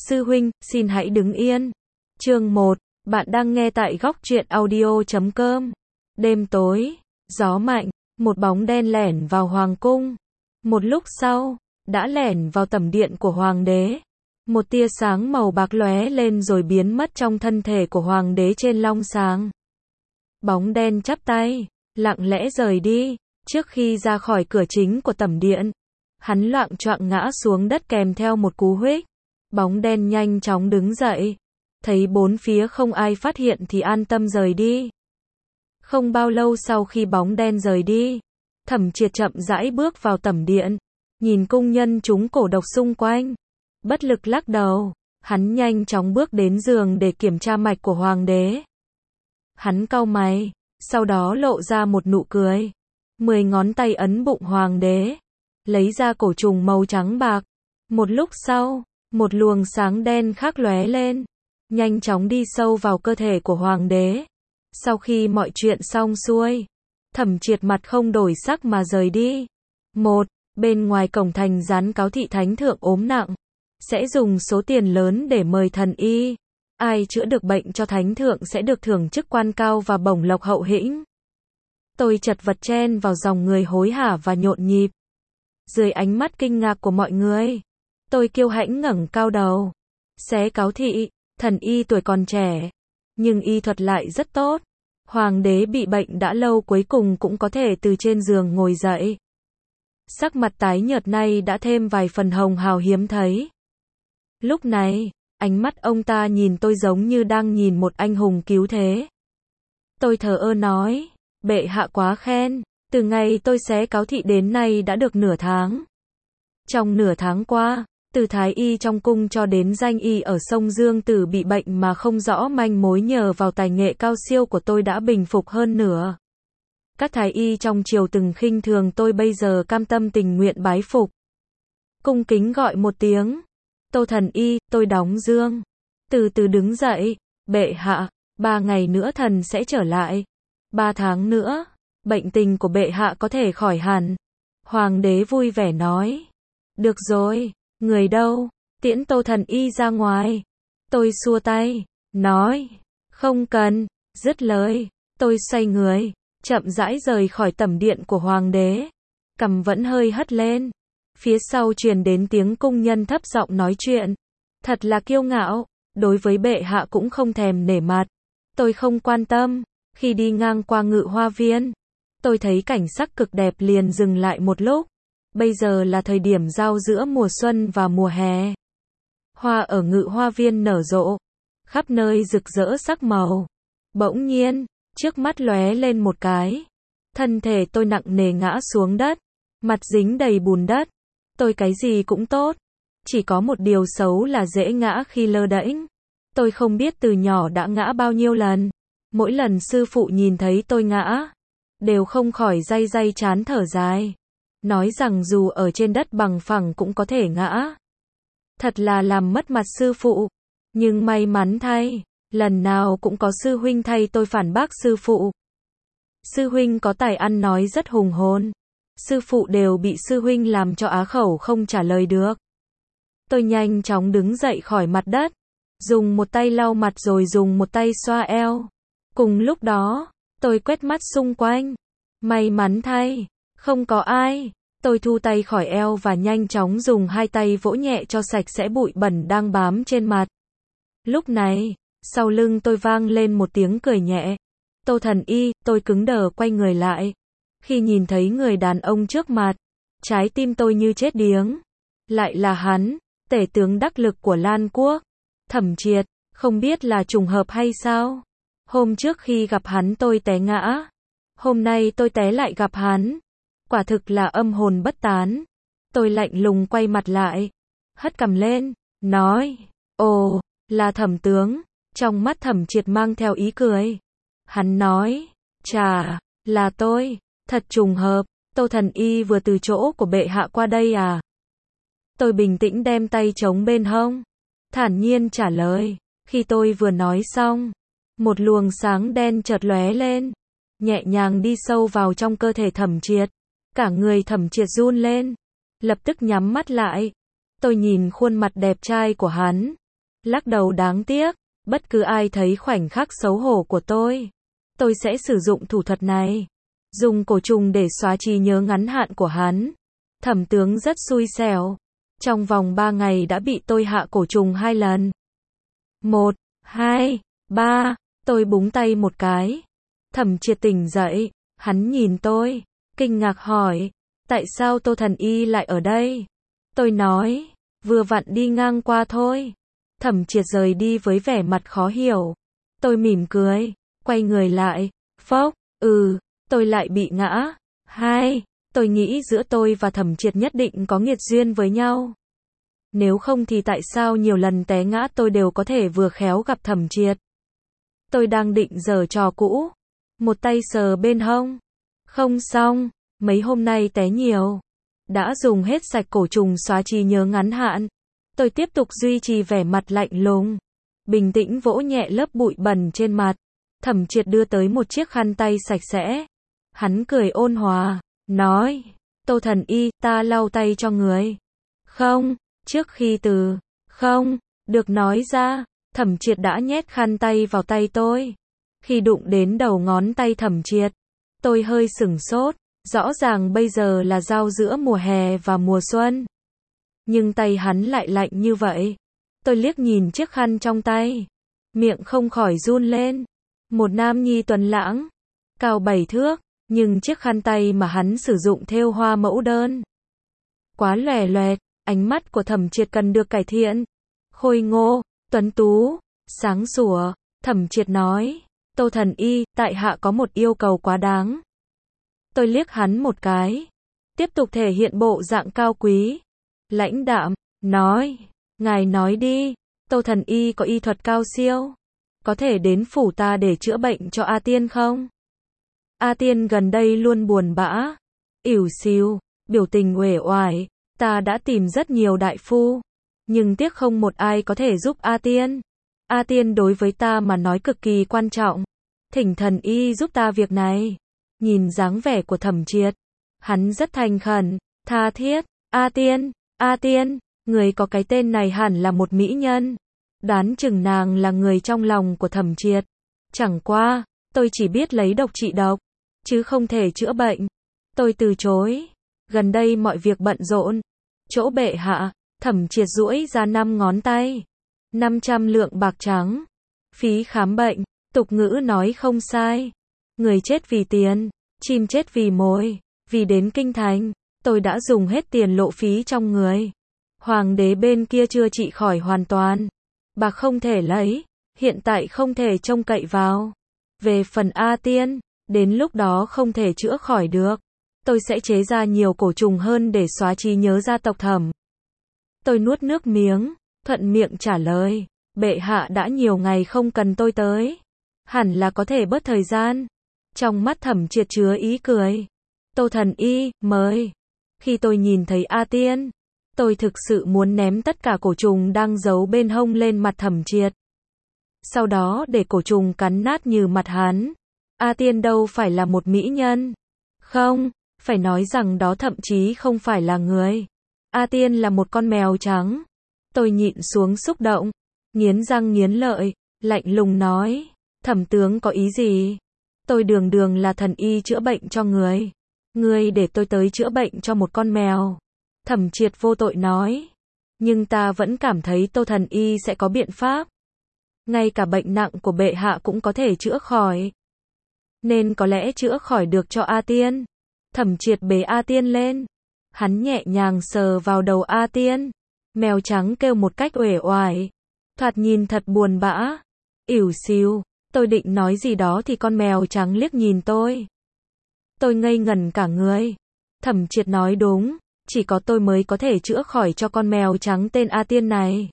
Sư huynh, xin hãy đứng yên. Chương 1, bạn đang nghe tại góc truyện audio.com. Đêm tối, gió mạnh, một bóng đen lẻn vào hoàng cung. Một lúc sau, đã lẻn vào tẩm điện của hoàng đế. Một tia sáng màu bạc lóe lên rồi biến mất trong thân thể của hoàng đế trên long sàng. Bóng đen chắp tay, lặng lẽ rời đi. Trước khi ra khỏi cửa chính của tẩm điện, hắn loạng choạng ngã xuống đất kèm theo một cú huých. Bóng đen nhanh chóng đứng dậy, thấy bốn phía không ai phát hiện thì an tâm rời đi. Không bao lâu sau khi bóng đen rời đi, Thẩm Triệt chậm rãi bước vào tẩm điện, nhìn cung nhân chúng cổ độc xung quanh, bất lực lắc đầu. Hắn nhanh chóng bước đến giường để kiểm tra mạch của hoàng đế. Hắn cau mày, sau đó lộ ra một nụ cười. 10 ngón tay ấn bụng hoàng đế, lấy ra cổ trùng màu trắng bạc. Một lúc sau, một luồng sáng đen khác lóe lên, nhanh chóng đi sâu vào cơ thể của hoàng đế. Sau khi mọi chuyện xong xuôi, Thẩm Triệt mặt không đổi sắc mà rời đi. Bên ngoài cổng thành dán cáo thị thánh thượng ốm nặng, sẽ dùng số tiền lớn để mời thần y. Ai chữa được bệnh cho thánh thượng sẽ được thưởng chức quan cao và bổng lộc hậu hĩnh. Tôi chật vật chen vào dòng người hối hả và nhộn nhịp. Dưới ánh mắt kinh ngạc của mọi người, tôi kiêu hãnh ngẩng cao đầu. Xé cáo thị, thần y tuổi còn trẻ, nhưng y thuật lại rất tốt. Hoàng đế bị bệnh đã lâu cuối cùng cũng có thể từ trên giường ngồi dậy. Sắc mặt tái nhợt nay đã thêm vài phần hồng hào hiếm thấy. Lúc này, ánh mắt ông ta nhìn tôi giống như đang nhìn một anh hùng cứu thế. Tôi thờ ơ nói, bệ hạ quá khen, từ ngày tôi xé cáo thị đến nay đã được nửa tháng. Trong nửa tháng qua, từ thái y trong cung cho đến danh y ở sông Dương Tử bị bệnh mà không rõ manh mối nhờ vào tài nghệ cao siêu của tôi đã bình phục hơn nửa. Các thái y trong triều từng khinh thường tôi bây giờ cam tâm tình nguyện bái phục. Cung kính gọi một tiếng, Tô thần y, tôi đóng dương. Từ từ đứng dậy, bệ hạ, 3 ngày nữa thần sẽ trở lại. 3 tháng nữa, bệnh tình của bệ hạ có thể khỏi hẳn. Hoàng đế vui vẻ nói. Được rồi, người đâu, tiễn Tô thần y ra ngoài. Tôi xua tay, nói, không cần. Dứt lời, tôi xoay người, chậm rãi rời khỏi tẩm điện của hoàng đế. Cằm vẫn hơi hất lên. Phía sau truyền đến tiếng cung nhân thấp giọng nói chuyện. Thật là kiêu ngạo, đối với bệ hạ cũng không thèm nể mặt. Tôi không quan tâm. Khi đi ngang qua Ngự Hoa Viên, tôi thấy cảnh sắc cực đẹp liền dừng lại một lúc. Bây giờ là thời điểm giao giữa mùa xuân và mùa hè. Hoa ở Ngự Hoa Viên nở rộ, khắp nơi rực rỡ sắc màu. Bỗng nhiên, trước mắt lóe lên một cái. Thân thể tôi nặng nề ngã xuống đất, mặt dính đầy bùn đất. Tôi cái gì cũng tốt, chỉ có một điều xấu là dễ ngã khi lơ đễnh. Tôi không biết từ nhỏ đã ngã bao nhiêu lần. Mỗi lần sư phụ nhìn thấy tôi ngã, đều không khỏi day day chán thở dài. Nói rằng dù ở trên đất bằng phẳng cũng có thể ngã. Thật là làm mất mặt sư phụ. Nhưng may mắn thay, lần nào cũng có sư huynh thay tôi phản bác sư phụ. Sư huynh có tài ăn nói rất hùng hồn. Sư phụ đều bị sư huynh làm cho á khẩu không trả lời được. Tôi nhanh chóng đứng dậy khỏi mặt đất, dùng một tay lau mặt rồi dùng một tay xoa eo. Cùng lúc đó, tôi quét mắt xung quanh. May mắn thay, không có ai. Tôi thu tay khỏi eo và nhanh chóng dùng 2 tay vỗ nhẹ cho sạch sẽ bụi bẩn đang bám trên mặt. Lúc này, sau lưng tôi vang lên một tiếng cười nhẹ. Tô thần y, tôi cứng đờ quay người lại. Khi nhìn thấy người đàn ông trước mặt, trái tim tôi như chết điếng. Lại là hắn, tể tướng đắc lực của Lan Quốc. Thẩm Triệt, không biết là trùng hợp hay sao? Hôm trước khi gặp hắn tôi té ngã. Hôm nay tôi té lại gặp hắn. Quả thực là âm hồn bất tán. Tôi lạnh lùng quay mặt lại, hất cằm lên, nói, ồ, là Thẩm tướng. Trong mắt Thẩm Triệt mang theo ý cười. Hắn nói, chà, là tôi, thật trùng hợp, Tô thần y vừa từ chỗ của bệ hạ qua đây à? Tôi bình tĩnh đem tay chống bên hông, thản nhiên trả lời. Khi tôi vừa nói xong, một luồng sáng đen chợt lóe lên, nhẹ nhàng đi sâu vào trong cơ thể Thẩm Triệt. Cả người Thẩm Triệt run lên, lập tức nhắm mắt lại. Tôi nhìn khuôn mặt đẹp trai của hắn, Lắc đầu đáng tiếc, bất cứ ai thấy khoảnh khắc xấu hổ của tôi sẽ sử dụng thủ thuật này. Dùng cổ trùng để xóa trí nhớ ngắn hạn của hắn. Thẩm tướng rất xui xẻo. Trong vòng 3 ngày đã bị tôi hạ cổ trùng 2 lần. 1, 2, 3, tôi búng tay một cái. Thẩm Triệt tỉnh dậy, hắn nhìn tôi, kinh ngạc hỏi, tại sao Tô Thần Y lại ở đây? Tôi nói, vừa vặn đi ngang qua thôi. Thẩm Triệt rời đi với vẻ mặt khó hiểu. Tôi mỉm cười, quay người lại, phốc, tôi lại bị ngã. 2, tôi nghĩ giữa tôi và Thẩm Triệt nhất định có nghiệt duyên với nhau. Nếu không thì tại sao nhiều lần té ngã tôi đều có thể vừa khéo gặp Thẩm Triệt. Tôi đang định giở trò cũ, một tay sờ bên hông. Không xong, mấy hôm nay té nhiều. Đã dùng hết sạch cổ trùng xóa trí nhớ ngắn hạn. Tôi tiếp tục duy trì vẻ mặt lạnh lùng, bình tĩnh vỗ nhẹ lớp bụi bẩn trên mặt. Thẩm Triệt đưa tới một chiếc khăn tay sạch sẽ. Hắn cười ôn hòa, nói, Tô Thần Y, ta lau tay cho người. Không, trước khi không được nói ra, Thẩm Triệt đã nhét khăn tay vào tay tôi. Khi đụng đến đầu ngón tay Thẩm Triệt, tôi hơi sửng sốt. Rõ ràng bây giờ là giao giữa mùa hè và mùa xuân. Nhưng tay hắn lại lạnh như vậy. Tôi liếc nhìn chiếc khăn trong tay. Miệng không khỏi run lên. Một nam nhi tuấn lãng, cao 7 thước, nhưng chiếc khăn tay mà hắn sử dụng thêu hoa mẫu đơn. Quá lòe loẹt, ánh mắt của Thẩm Triệt cần được cải thiện. Khôi ngô, tuấn tú, sáng sủa, Thẩm Triệt nói, Tô Thần Y, tại hạ có một yêu cầu quá đáng. Tôi liếc hắn một cái, tiếp tục thể hiện bộ dạng cao quý, lãnh đạm, nói, ngài nói đi, Tô Thần Y có y thuật cao siêu, có thể đến phủ ta để chữa bệnh cho A Tiên không? A Tiên gần đây luôn buồn bã, ỉu xìu, biểu tình uể oải, ta đã tìm rất nhiều đại phu, nhưng tiếc không một ai có thể giúp A Tiên. A Tiên đối với ta mà nói cực kỳ quan trọng, thỉnh Thần Y giúp ta việc này. Nhìn dáng vẻ của Thẩm Triệt, hắn rất thành khẩn, tha thiết, A Tiên, người có cái tên này hẳn là một mỹ nhân. Đoán chừng nàng là người trong lòng của Thẩm Triệt. Chẳng qua, tôi chỉ biết lấy độc trị độc, chứ không thể chữa bệnh. Tôi từ chối. Gần đây mọi việc bận rộn. Chỗ bệ hạ, Thẩm Triệt duỗi ra 5 ngón tay. 500 lượng bạc trắng. Phí khám bệnh, tục ngữ nói không sai. Người chết vì tiền, chim chết vì mồi. Vì đến kinh thành, tôi đã dùng hết tiền lộ phí trong người. Hoàng đế bên kia chưa trị khỏi hoàn toàn. Bạc không thể lấy, hiện tại không thể trông cậy vào. Về phần A Tiên, đến lúc đó không thể chữa khỏi được. Tôi sẽ chế ra nhiều cổ trùng hơn để xóa trí nhớ gia tộc Thẩm. Tôi nuốt nước miếng, thuận miệng trả lời. Bệ hạ đã nhiều ngày không cần tôi tới. Hẳn là có thể bớt thời gian. Trong mắt Thẩm Triệt chứa ý cười. Tô Thần Y, mời. Khi tôi nhìn thấy A Tiên, tôi thực sự muốn ném tất cả cổ trùng đang giấu bên hông lên mặt Thẩm Triệt. Sau đó để cổ trùng cắn nát như mặt hắn. A Tiên đâu phải là một mỹ nhân. Không, phải nói rằng đó thậm chí không phải là người. A Tiên là một con mèo trắng. Tôi nhịn xuống xúc động, nghiến răng nghiến lợi, lạnh lùng nói, Thẩm tướng có ý gì? Tôi đường đường là thần y chữa bệnh cho người. Ngươi để tôi tới chữa bệnh cho một con mèo. Thẩm Triệt vô tội nói. Nhưng ta vẫn cảm thấy Tô Thần Y sẽ có biện pháp. Ngay cả bệnh nặng của bệ hạ cũng có thể chữa khỏi. Nên có lẽ chữa khỏi được cho A Tiên. Thẩm Triệt bế A Tiên lên. Hắn nhẹ nhàng sờ vào đầu A Tiên. Mèo trắng kêu một cách uể oải. Thoạt nhìn thật buồn bã. Ỉu xìu. Tôi định nói gì đó thì con mèo trắng liếc nhìn tôi. Tôi ngây ngẩn cả người. Thẩm Triệt nói đúng. Chỉ có tôi mới có thể chữa khỏi cho con mèo trắng tên A Tiên này.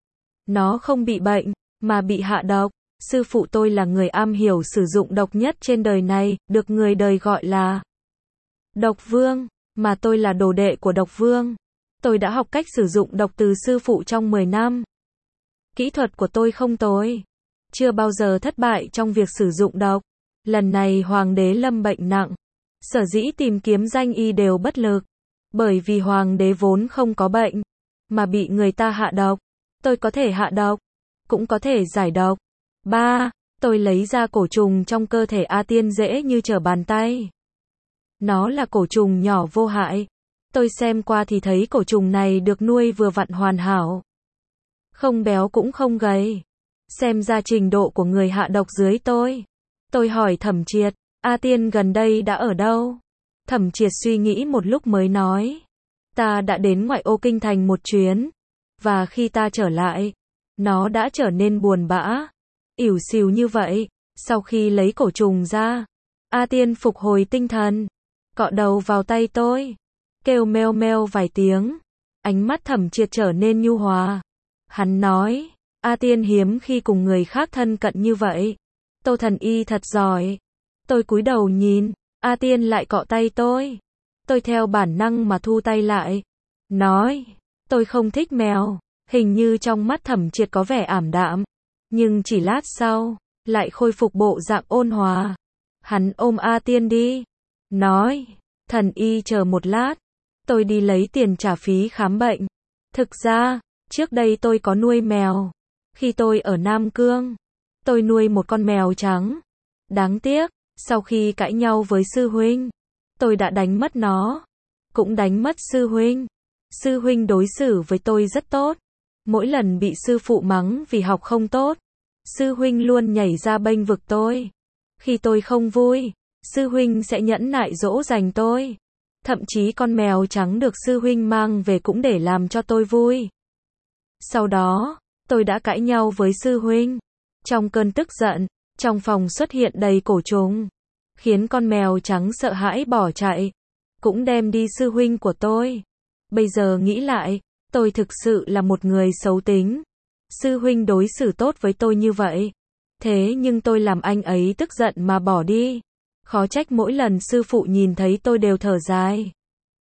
Nó không bị bệnh, mà bị hạ độc. Sư phụ tôi là người am hiểu sử dụng độc nhất trên đời này, được người đời gọi là Độc Vương, mà tôi là đồ đệ của Độc Vương. Tôi đã học cách sử dụng độc từ sư phụ trong 10 năm. Kỹ thuật của tôi không tồi. Chưa bao giờ thất bại trong việc sử dụng độc. Lần này hoàng đế lâm bệnh nặng. Sở dĩ tìm kiếm danh y đều bất lực. Bởi vì hoàng đế vốn không có bệnh, mà bị người ta hạ độc. Tôi có thể hạ độc. cũng có thể giải độc. 3. Tôi lấy ra cổ trùng trong cơ thể A Tiên dễ như trở bàn tay. Nó là cổ trùng nhỏ vô hại. Tôi xem qua thì thấy cổ trùng này được nuôi vừa vặn hoàn hảo. Không béo cũng không gầy. Xem ra trình độ của người hạ độc dưới tôi. Tôi hỏi Thẩm Triệt, A Tiên gần đây đã ở đâu? Thẩm Triệt suy nghĩ một lúc mới nói. Ta đã đến ngoại ô kinh thành một chuyến. Và khi ta trở lại, nó đã trở nên buồn bã, ỉu xìu như vậy. Sau khi lấy cổ trùng ra, A Tiên phục hồi tinh thần, cọ đầu vào tay tôi, kêu meo meo vài tiếng. Ánh mắt Thẩm Triệt trở nên nhu hòa. Hắn nói, A Tiên hiếm khi cùng người khác thân cận như vậy. Tô Thần Y thật giỏi. Tôi cúi đầu nhìn, A Tiên lại cọ tay tôi. Tôi theo bản năng mà thu tay lại. Nói, tôi không thích mèo. Hình như trong mắt Thẩm Triệt có vẻ ảm đạm. Nhưng chỉ lát sau, lại khôi phục bộ dạng ôn hòa. Hắn ôm A Tiên đi. Nói, Thần Y chờ một lát. Tôi đi lấy tiền trả phí khám bệnh. Thực ra, trước đây tôi có nuôi mèo. Khi tôi ở Nam Cương, tôi nuôi một con mèo trắng. Đáng tiếc, sau khi cãi nhau với sư huynh, tôi đã đánh mất nó. Cũng đánh mất sư huynh. Sư huynh đối xử với tôi rất tốt. Mỗi lần bị sư phụ mắng vì học không tốt, sư huynh luôn nhảy ra bênh vực tôi. Khi tôi không vui, sư huynh sẽ nhẫn nại dỗ dành tôi. Thậm chí con mèo trắng được sư huynh mang về cũng để làm cho tôi vui. Sau đó, tôi đã cãi nhau với sư huynh. Trong cơn tức giận, trong phòng xuất hiện đầy cổ trùng, khiến con mèo trắng sợ hãi bỏ chạy, cũng đem đi sư huynh của tôi. Bây giờ nghĩ lại, tôi thực sự là một người xấu tính. Sư huynh đối xử tốt với tôi như vậy. Thế nhưng tôi làm anh ấy tức giận mà bỏ đi. Khó trách mỗi lần sư phụ nhìn thấy tôi đều thở dài.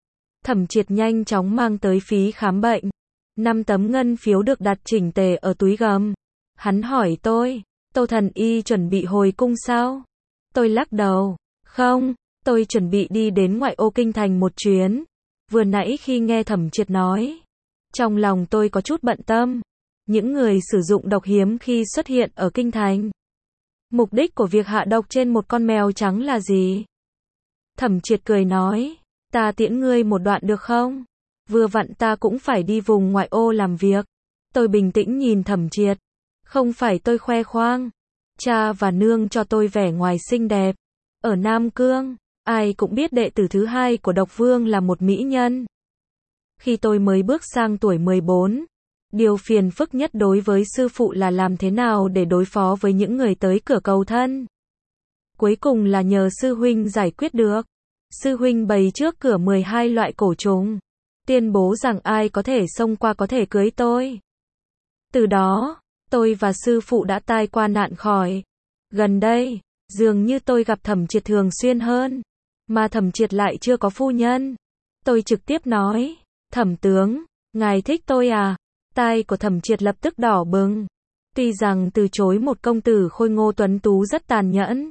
Thẩm Triệt nhanh chóng mang tới phí khám bệnh. 5 tấm ngân phiếu được đặt chỉnh tề ở túi gầm. Hắn hỏi tôi, Tô Thần Y chuẩn bị hồi cung sao? Tôi lắc đầu, không, tôi chuẩn bị đi đến ngoại ô kinh thành một chuyến. Vừa nãy khi nghe Thẩm Triệt nói, trong lòng tôi có chút bận tâm. Những người sử dụng độc hiếm khi xuất hiện ở kinh thành. Mục đích của việc hạ độc trên một con mèo trắng là gì? Thẩm Triệt cười nói, ta tiễn ngươi một đoạn được không? Vừa vặn ta cũng phải đi vùng ngoại ô làm việc. Tôi bình tĩnh nhìn Thẩm Triệt. Không phải tôi khoe khoang. Cha và nương cho tôi vẻ ngoài xinh đẹp. Ở Nam Cương, ai cũng biết đệ tử thứ hai của Độc Vương là một mỹ nhân. Khi tôi mới bước sang tuổi 14, điều phiền phức nhất đối với sư phụ là làm thế nào để đối phó với những người tới cửa cầu thân. Cuối cùng là nhờ sư huynh giải quyết được. Sư huynh bày trước cửa 12 loại cổ trùng, tuyên bố rằng ai có thể xông qua có thể cưới tôi. Từ đó, tôi và sư phụ đã tai qua nạn khỏi. Gần đây, dường như tôi gặp Thẩm Triệt thường xuyên hơn, mà Thẩm Triệt lại chưa có phu nhân. Tôi trực tiếp nói, Thẩm tướng, ngài thích tôi à? Tai của Thẩm Triệt lập tức đỏ bừng. Tuy rằng từ chối một công tử khôi ngô tuấn tú rất tàn nhẫn,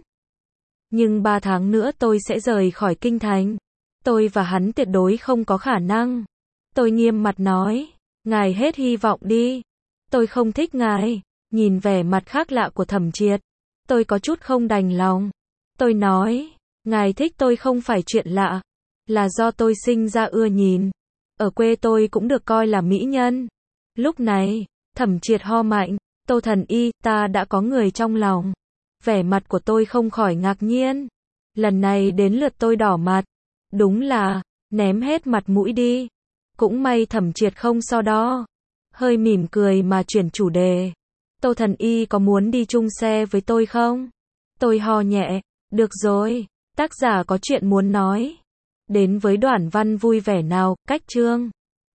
nhưng 3 tháng nữa tôi sẽ rời khỏi kinh thành. Tôi và hắn tuyệt đối không có khả năng. Tôi nghiêm mặt nói, ngài hết hy vọng đi. Tôi không thích ngài. Nhìn vẻ mặt khác lạ của Thẩm Triệt, tôi có chút không đành lòng. Tôi nói, ngài thích tôi không phải chuyện lạ, là do tôi sinh ra ưa nhìn. Ở quê tôi cũng được coi là mỹ nhân. Lúc này, Thẩm Triệt ho mạnh, Tô Thần Y, ta đã có người trong lòng. Vẻ mặt của tôi không khỏi ngạc nhiên. Lần này đến lượt tôi đỏ mặt. Đúng là, ném hết mặt mũi đi. Cũng may Thẩm Triệt không so đo. Hơi mỉm cười mà chuyển chủ đề. Tô Thần Y có muốn đi chung xe với tôi không? Tôi ho nhẹ. Được rồi, tác giả có chuyện muốn nói. Đến với Đoạn Văn vui vẻ nào, cách chương.